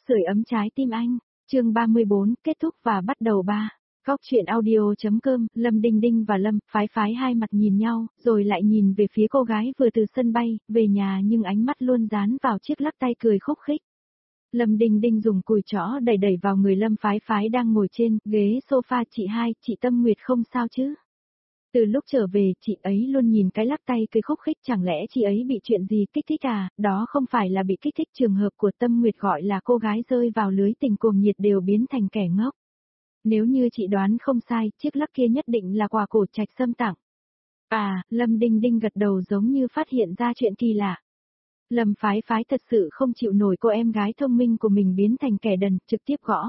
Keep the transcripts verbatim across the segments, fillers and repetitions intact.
Sưởi ấm trái tim anh, chương ba mươi bốn, kết thúc và bắt đầu ba. Góc truyện audio.com, Lâm Đinh Đinh và Lâm Phái Phái hai mặt nhìn nhau, rồi lại nhìn về phía cô gái vừa từ sân bay, về nhà nhưng ánh mắt luôn dán vào chiếc lắc tay cười khúc khích. Lâm Đinh Đinh dùng cùi chỏ đẩy đẩy vào người Lâm Phái Phái đang ngồi trên ghế sofa. Chị hai, chị Tâm Nguyệt không sao chứ? Từ lúc trở về, chị ấy luôn nhìn cái lắc tay cười khúc khích, chẳng lẽ chị ấy bị chuyện gì kích thích à? Đó không phải là bị kích thích, trường hợp của Tâm Nguyệt gọi là cô gái rơi vào lưới tình cuồng nhiệt đều biến thành kẻ ngốc. Nếu như chị đoán không sai, chiếc lắc kia nhất định là quà cổ Trạch Sâm tặng. À, Lâm Đinh Đinh gật đầu giống như phát hiện ra chuyện kỳ lạ. Lâm Phái Phái thật sự không chịu nổi cô em gái thông minh của mình biến thành kẻ đần, trực tiếp gõ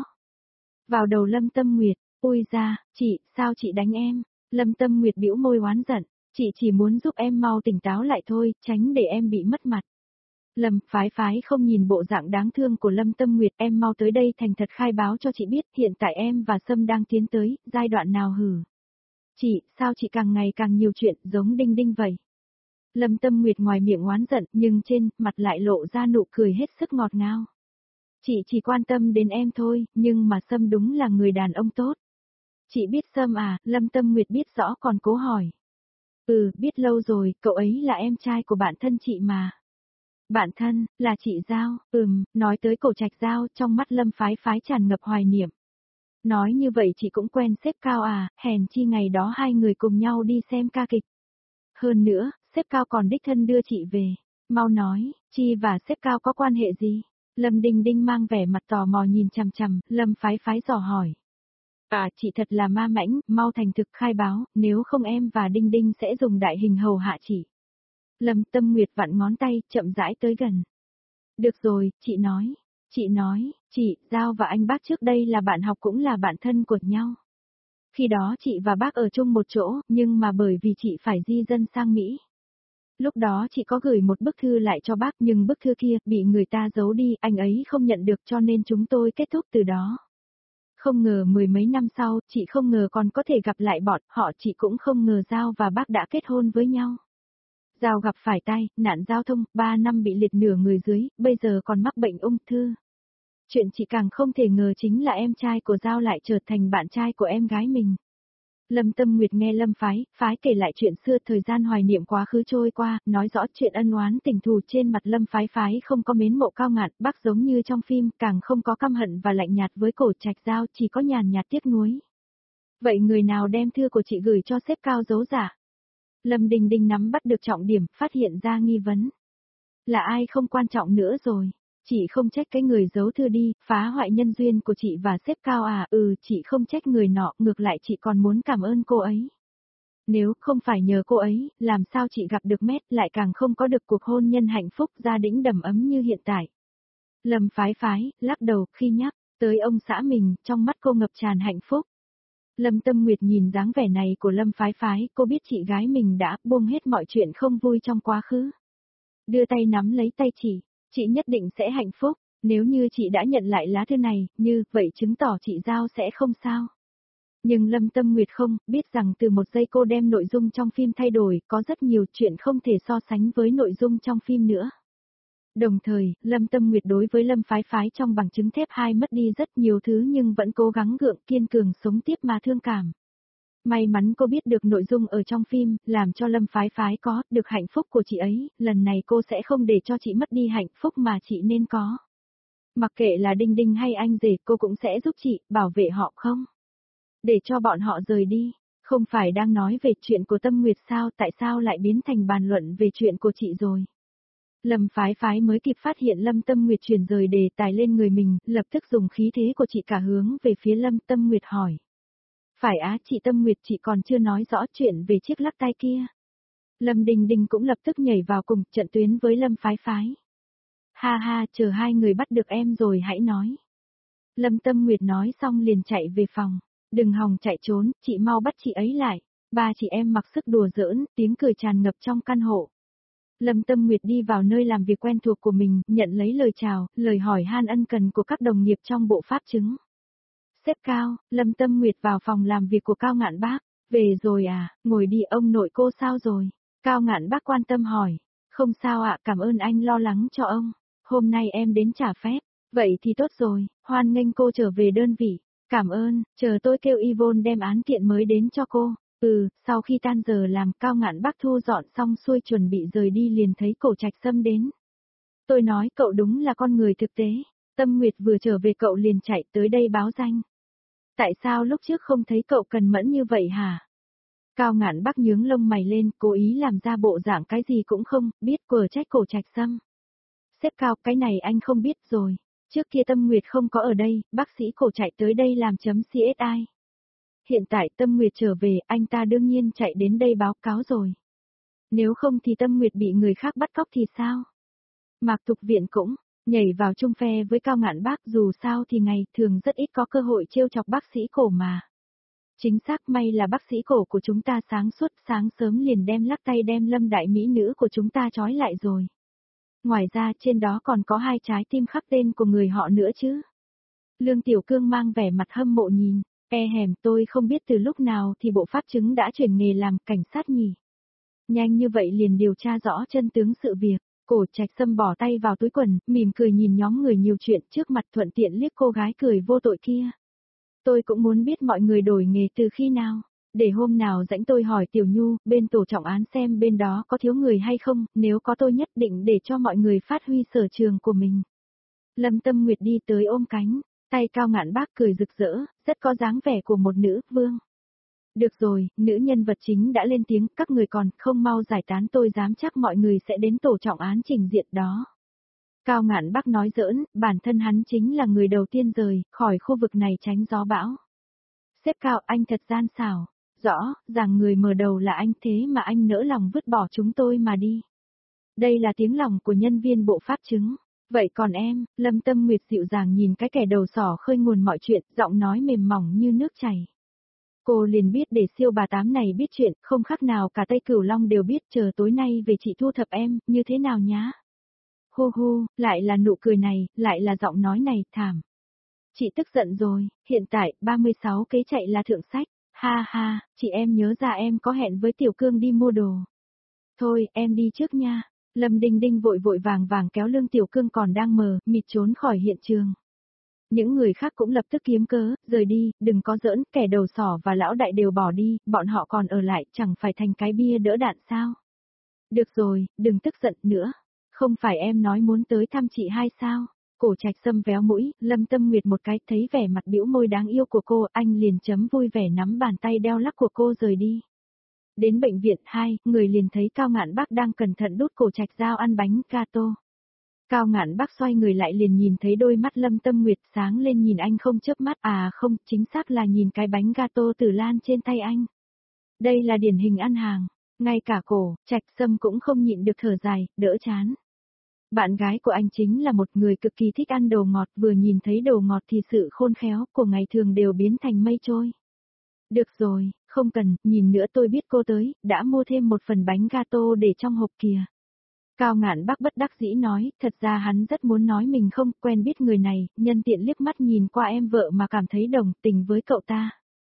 vào đầu Lâm Tâm Nguyệt. Ôi da, chị, sao chị đánh em? Lâm Tâm Nguyệt bĩu môi oán giận, chị chỉ muốn giúp em mau tỉnh táo lại thôi, tránh để em bị mất mặt. Lâm Phái Phái không nhìn bộ dạng đáng thương của Lâm Tâm Nguyệt, em mau tới đây thành thật khai báo cho chị biết hiện tại em và Sâm đang tiến tới giai đoạn nào hử? Chị, sao chị càng ngày càng nhiều chuyện giống Đinh Đinh vậy? Lâm Tâm Nguyệt ngoài miệng oán giận nhưng trên mặt lại lộ ra nụ cười hết sức ngọt ngào. Chị chỉ quan tâm đến em thôi, nhưng mà Sâm đúng là người đàn ông tốt. Chị biết Sâm à? Lâm Tâm Nguyệt biết rõ còn cố hỏi. Ừ, biết lâu rồi, cậu ấy là em trai của bạn thân chị mà. Bạn thân, là chị Giao, ừm, nói tới cổ Trạch Giao, trong mắt Lâm Phái Phái tràn ngập hoài niệm. Nói như vậy chị cũng quen sếp Cao à, hèn chi ngày đó hai người cùng nhau đi xem ca kịch. Hơn nữa, sếp Cao còn đích thân đưa chị về. Mau nói, Chi và sếp Cao có quan hệ gì? Lâm Đinh Đinh mang vẻ mặt tò mò nhìn chằm chằm, Lâm Phái Phái dò hỏi. À, chị thật là ma mãnh, mau thành thực khai báo, nếu không em và Đinh Đinh sẽ dùng đại hình hầu hạ chị. Lâm Tâm Nguyệt vặn ngón tay, chậm rãi tới gần. Được rồi, chị nói. Chị nói, chị, Giao và anh bác trước đây là bạn học cũng là bạn thân của nhau. Khi đó chị và bác ở chung một chỗ, nhưng mà bởi vì chị phải di dân sang Mỹ. Lúc đó chị có gửi một bức thư lại cho bác nhưng bức thư kia bị người ta giấu đi, anh ấy không nhận được cho nên chúng tôi kết thúc từ đó. Không ngờ mười mấy năm sau, chị không ngờ còn có thể gặp lại bọn họ, chị cũng không ngờ Giao và bác đã kết hôn với nhau. Giao gặp phải tai nạn giao thông, ba năm bị liệt nửa người dưới, bây giờ còn mắc bệnh ung thư. Chuyện chị càng không thể ngờ chính là em trai của Giao lại trở thành bạn trai của em gái mình. Lâm Tâm Nguyệt nghe Lâm Phái Phái kể lại chuyện xưa, thời gian hoài niệm quá khứ trôi qua, nói rõ chuyện ân oán tình thù, trên mặt Lâm Phái Phái không có mến mộ cao ngạn, bác giống như trong phim, càng không có căm hận và lạnh nhạt với cổ Trạch Giao, chỉ có nhàn nhạt tiếc nuối. Vậy người nào đem thư của chị gửi cho sếp Cao giấu giả? Lâm Đinh Đinh nắm bắt được trọng điểm, phát hiện ra nghi vấn. Là ai không quan trọng nữa rồi. Chị không trách cái người giấu thư đi, phá hoại nhân duyên của chị và sếp Cao à? Ừ, chị không trách người nọ, ngược lại chị còn muốn cảm ơn cô ấy. Nếu không phải nhờ cô ấy, làm sao chị gặp được Mét, lại càng không có được cuộc hôn nhân hạnh phúc gia đình đầm ấm như hiện tại. Lâm Phái Phái lắc đầu khi nhắc tới ông xã mình, trong mắt cô ngập tràn hạnh phúc. Lâm Tâm Nguyệt nhìn dáng vẻ này của Lâm Phái Phái, cô biết chị gái mình đã buông hết mọi chuyện không vui trong quá khứ. Đưa tay nắm lấy tay chị, chị nhất định sẽ hạnh phúc, nếu như chị đã nhận lại lá thư này, như vậy chứng tỏ chị Giao sẽ không sao. Nhưng Lâm Tâm Nguyệt không, biết rằng từ một giây cô đem nội dung trong phim thay đổi, có rất nhiều chuyện không thể so sánh với nội dung trong phim nữa. Đồng thời, Lâm Tâm Nguyệt đối với Lâm Phái Phái trong bằng chứng thép hai mất đi rất nhiều thứ nhưng vẫn cố gắng gượng kiên cường sống tiếp mà thương cảm. May mắn cô biết được nội dung ở trong phim, làm cho Lâm Phái Phái có được hạnh phúc của chị ấy, lần này cô sẽ không để cho chị mất đi hạnh phúc mà chị nên có. Mặc kệ là Đinh Đinh hay anh rể, cô cũng sẽ giúp chị, bảo vệ họ không? Để cho bọn họ rời đi, không phải đang nói về chuyện của Tâm Nguyệt sao, tại sao lại biến thành bàn luận về chuyện của chị rồi? Lâm Phái Phái mới kịp phát hiện Lâm Tâm Nguyệt chuyển rời đề tài lên người mình, lập tức dùng khí thế của chị cả hướng về phía Lâm Tâm Nguyệt hỏi. Phải á, chị Tâm Nguyệt, chị còn chưa nói rõ chuyện về chiếc lắc tay kia. Lâm Đinh Đinh cũng lập tức nhảy vào cùng trận tuyến với Lâm Phái Phái. Ha ha, chờ hai người bắt được em rồi hãy nói. Lâm Tâm Nguyệt nói xong liền chạy về phòng. Đừng hòng chạy trốn, chị mau bắt chị ấy lại. Ba chị em mặc sức đùa giỡn, tiếng cười tràn ngập trong căn hộ. Lâm Tâm Nguyệt đi vào nơi làm việc quen thuộc của mình, nhận lấy lời chào, lời hỏi han ân cần của các đồng nghiệp trong bộ pháp chứng. Sếp Cao, Lâm Tâm Nguyệt vào phòng làm việc của Cao Ngạn Bác. Về rồi à, ngồi đi, ông nội cô sao rồi? Cao Ngạn Bác quan tâm hỏi. Không sao ạ, cảm ơn anh lo lắng cho ông. Hôm nay em đến trả phép. Vậy thì tốt rồi, hoan nghênh cô trở về đơn vị. Cảm ơn, chờ tôi kêu Yvonne đem án kiện mới đến cho cô. Ừ, sau khi tan giờ làm, Cao Ngạn Bắc thu dọn xong xuôi chuẩn bị rời đi liền thấy Cổ Trạch Sâm đến. Tôi nói cậu đúng là con người thực tế. Tâm Nguyệt vừa trở về cậu liền chạy tới đây báo danh. Tại sao lúc trước không thấy cậu cần mẫn như vậy hả? Cao Ngạn Bắc nhướng lông mày lên, cố ý làm ra bộ dạng cái gì cũng không, biết quở trách Cổ Trạch Sâm. Sếp Cao, cái này anh không biết rồi. Trước kia Tâm Nguyệt không có ở đây, bác sĩ Cổ chạy tới đây làm chấm xê ét i. Hiện tại Tâm Nguyệt trở về, anh ta đương nhiên chạy đến đây báo cáo rồi. Nếu không thì Tâm Nguyệt bị người khác bắt cóc thì sao? Mạc Thục Viện cũng nhảy vào chung phe với Cao Ngạn Bắc, dù sao thì ngày thường rất ít có cơ hội trêu chọc bác sĩ Cổ mà. Chính xác, may là bác sĩ Cổ của chúng ta sáng suốt, sáng sớm liền đem lắc tay đem Lâm đại mỹ nữ của chúng ta trói lại rồi. Ngoài ra trên đó còn có hai trái tim khắc tên của người họ nữa chứ. Lương Tiểu Cương mang vẻ mặt hâm mộ nhìn, e hèm, tôi không biết từ lúc nào thì bộ pháp chứng đã chuyển nghề làm cảnh sát nhỉ. Nhanh như vậy liền điều tra rõ chân tướng sự việc. Cổ Trạch Sâm bỏ tay vào túi quần, mỉm cười nhìn nhóm người nhiều chuyện trước mặt, thuận tiện liếc cô gái cười vô tội kia. Tôi cũng muốn biết mọi người đổi nghề từ khi nào. Để hôm nào rảnh tôi hỏi Tiểu Nhu, bên tổ trọng án xem bên đó có thiếu người hay không, nếu có tôi nhất định để cho mọi người phát huy sở trường của mình. Lâm Tâm Nguyệt đi tới ôm cánh, tay Cao Ngạn Bắc cười rực rỡ, rất có dáng vẻ của một nữ vương. Được rồi, nữ nhân vật chính đã lên tiếng, các người còn không mau giải tán, tôi dám chắc mọi người sẽ đến tổ trọng án trình diện đó. Cao Ngạn Bắc nói giỡn, bản thân hắn chính là người đầu tiên rời khỏi khu vực này tránh gió bão. Sếp Cao, anh thật gian xảo. Rõ, rằng người mở đầu là anh, thế mà anh nỡ lòng vứt bỏ chúng tôi mà đi. Đây là tiếng lòng của nhân viên bộ pháp chứng. Vậy còn em, Lâm Tâm Nguyệt dịu dàng nhìn cái kẻ đầu sỏ khơi nguồn mọi chuyện, giọng nói mềm mỏng như nước chảy. Cô liền biết để siêu bà tám này biết chuyện, không khác nào cả Tây Cửu Long đều biết, chờ tối nay về chị thu thập em, như thế nào nhá. Hu hu, lại là nụ cười này, lại là giọng nói này, thảm. Chị tức giận rồi, hiện tại, ba mươi sáu kế chạy là thượng sách. Ha ha, chị em nhớ ra em có hẹn với Tiểu Cương đi mua đồ. Thôi, em đi trước nha. Lâm Đinh Đinh vội vội vàng vàng kéo Lương Tiểu Cương còn đang mờ, mịt trốn khỏi hiện trường. Những người khác cũng lập tức kiếm cớ, rời đi, đừng có giỡn, kẻ đầu sỏ và lão đại đều bỏ đi, bọn họ còn ở lại, chẳng phải thành cái bia đỡ đạn sao. Được rồi, đừng tức giận nữa. Không phải em nói muốn tới thăm chị hai sao? Cổ Trạch Sâm véo mũi, Lâm Tâm Nguyệt một cái, thấy vẻ mặt bĩu môi đáng yêu của cô, anh liền chấm vui vẻ nắm bàn tay đeo lắc của cô rời đi. Đến bệnh viện hai, người liền thấy Cao Ngạn Bắc đang cẩn thận đút Cổ Trạch dao ăn bánh gato. Cao Ngạn Bắc xoay người lại liền nhìn thấy đôi mắt Lâm Tâm Nguyệt sáng lên nhìn anh không chớp mắt, à không, chính xác là nhìn cái bánh gato Tử Lan trên tay anh. Đây là điển hình ăn hàng, ngay cả Cổ Trạch Sâm cũng không nhịn được thở dài, đỡ chán. Bạn gái của anh chính là một người cực kỳ thích ăn đồ ngọt, vừa nhìn thấy đồ ngọt thì sự khôn khéo của ngày thường đều biến thành mây trôi. Được rồi, không cần, nhìn nữa tôi biết cô tới, đã mua thêm một phần bánh gato để trong hộp kìa. Cao Ngạn Bắc bất đắc dĩ nói, thật ra hắn rất muốn nói mình không quen biết người này, nhân tiện liếc mắt nhìn qua em vợ mà cảm thấy đồng tình với cậu ta.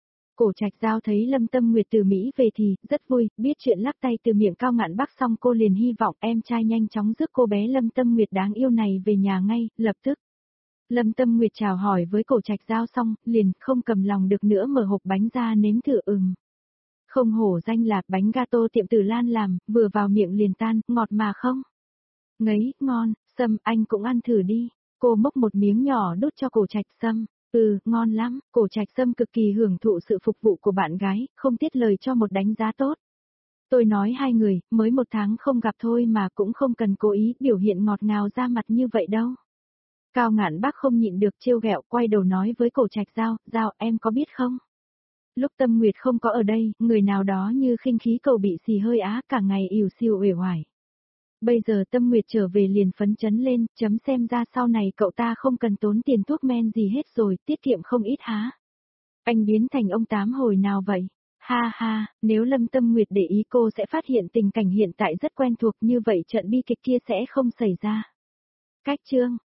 Cổ Trạch Giao thấy Lâm Tâm Nguyệt từ Mỹ về thì, rất vui, biết chuyện lắc tay từ miệng Cao Ngạn Bắc xong cô liền hy vọng em trai nhanh chóng rước cô bé Lâm Tâm Nguyệt đáng yêu này về nhà ngay, lập tức. Lâm Tâm Nguyệt chào hỏi với Cổ Trạch Giao xong, liền không cầm lòng được nữa mở hộp bánh ra nếm thử ừm. Không hổ danh là bánh gato tiệm Tử Lan làm, vừa vào miệng liền tan, ngọt mà không. Ngấy, ngon, Sâm anh cũng ăn thử đi. Cô mốc một miếng nhỏ đút cho Cổ Trạch Sâm. Ừ, ngon lắm, Cổ Trạch Sâm cực kỳ hưởng thụ sự phục vụ của bạn gái, không tiếc lời cho một đánh giá tốt. Tôi nói hai người, mới một tháng không gặp thôi mà cũng không cần cố ý biểu hiện ngọt ngào ra mặt như vậy đâu. Cao Ngạn Bắc không nhịn được trêu ghẹo, quay đầu nói với Cổ Trạch Giao, Giao em có biết không? Lúc Tâm Nguyệt không có ở đây, người nào đó như khinh khí cầu bị xì hơi á cả ngày ỉu xìu uể oải. Bây giờ Tâm Nguyệt trở về liền phấn chấn lên, chấm xem ra sau này cậu ta không cần tốn tiền thuốc men gì hết rồi, tiết kiệm không ít há. Anh biến thành ông tám hồi nào vậy? Ha ha, nếu Lâm Tâm Nguyệt để ý cô sẽ phát hiện tình cảnh hiện tại rất quen thuộc, như vậy trận bi kịch kia sẽ không xảy ra. Cách chương